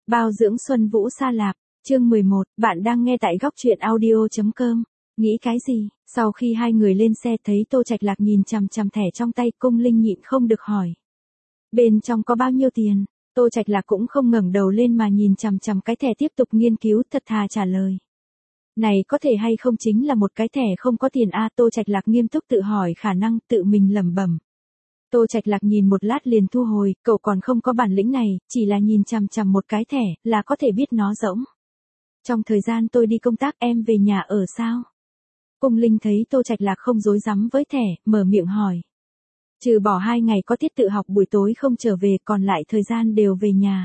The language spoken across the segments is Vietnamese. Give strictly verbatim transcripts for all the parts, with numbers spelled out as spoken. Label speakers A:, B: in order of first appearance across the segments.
A: Bao dưỡng Xuân Vũ Sa Lạp, chương mười một, bạn đang nghe tại góc truyện audio chấm com. Nghĩ cái gì? Sau khi hai người lên xe thấy Tô Trạch Lạc nhìn chằm chằm thẻ trong tay, Cung Linh nhịn không được hỏi. Bên trong có bao nhiêu tiền? Tô Trạch Lạc cũng không ngẩng đầu lên mà nhìn chằm chằm cái thẻ tiếp tục nghiên cứu, thật thà trả lời. Này có thể hay không chính là một cái thẻ không có tiền a? Tô Trạch Lạc nghiêm túc tự hỏi khả năng, tự mình lẩm bẩm. Tô Trạch Lạc nhìn một lát liền thu hồi, cậu còn không có bản lĩnh này, chỉ là nhìn chằm chằm một cái thẻ, là có thể biết nó rỗng. Trong thời gian tôi đi công tác em về nhà ở sao? Cung Linh thấy Tô Trạch Lạc không dối rắm với thẻ, mở miệng hỏi. Trừ bỏ hai ngày có tiết tự học buổi tối không trở về, còn lại thời gian đều về nhà.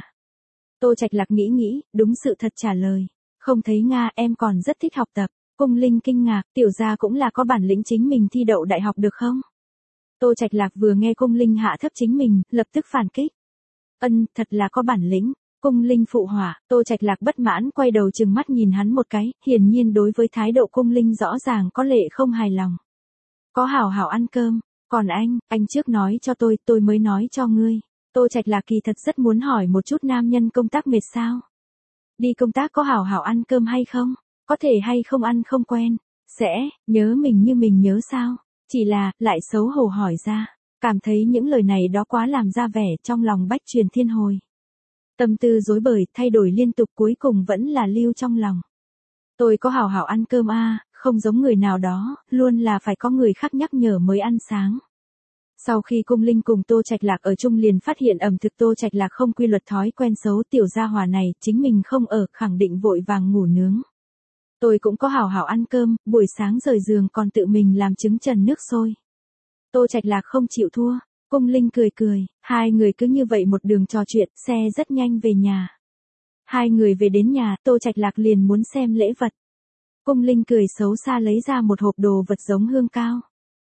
A: Tô Trạch Lạc nghĩ nghĩ, đúng sự thật trả lời. Không thấy Nga, em còn rất thích học tập. Cung Linh kinh ngạc, tiểu gia cũng là có bản lĩnh chính mình thi đậu đại học được không? Tô Trạch Lạc vừa nghe Cung Linh hạ thấp chính mình, lập tức phản kích. Ân, thật là có bản lĩnh. Cung Linh phụ họa. Tô Trạch Lạc bất mãn quay đầu trừng mắt nhìn hắn một cái, hiển nhiên đối với thái độ Cung Linh rõ ràng có lệ không hài lòng. Có hảo hảo ăn cơm, còn anh, anh trước nói cho tôi, tôi mới nói cho ngươi. Tô Trạch Lạc kỳ thật rất muốn hỏi một chút nam nhân công tác mệt sao? Đi công tác có hảo hảo ăn cơm hay không? Có thể hay không ăn không quen? Sẽ, nhớ mình như mình nhớ sao? Chỉ là, lại xấu hổ hỏi ra, cảm thấy những lời này đó quá làm ra vẻ, trong lòng bách truyền thiên hồi. Tâm tư rối bời, thay đổi liên tục, cuối cùng vẫn là lưu trong lòng. Tôi có hảo hảo ăn cơm a, không giống người nào đó, luôn là phải có người khác nhắc nhở mới ăn sáng. Sau khi Cung Linh cùng Tô Trạch Lạc ở chung liền phát hiện ẩm thực Tô Trạch Lạc không quy luật thói quen xấu, tiểu gia hỏa này, chính mình không ở, khẳng định vội vàng ngủ nướng. Tôi cũng có hảo hảo ăn cơm, buổi sáng rời giường còn tự mình làm trứng trần nước sôi. Tô Trạch Lạc không chịu thua, Cung Linh cười cười, hai người cứ như vậy một đường trò chuyện, xe rất nhanh về nhà. Hai người về đến nhà, Tô Trạch Lạc liền muốn xem lễ vật. Cung Linh cười xấu xa lấy ra một hộp đồ vật giống hương cao.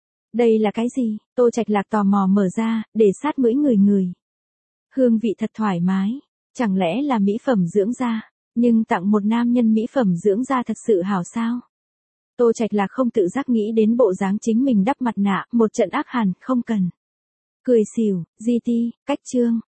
A: Đây là cái gì? Tô Trạch Lạc tò mò mở ra, để sát mũi người người. Hương vị thật thoải mái, chẳng lẽ là mỹ phẩm dưỡng da? Nhưng tặng một nam nhân mỹ phẩm dưỡng da thật sự hảo sao? Tô Trạch Lạc không tự giác nghĩ đến bộ dáng chính mình đắp mặt nạ, một trận ác hàn, không cần. Cười xỉu, gi ti, cách chương.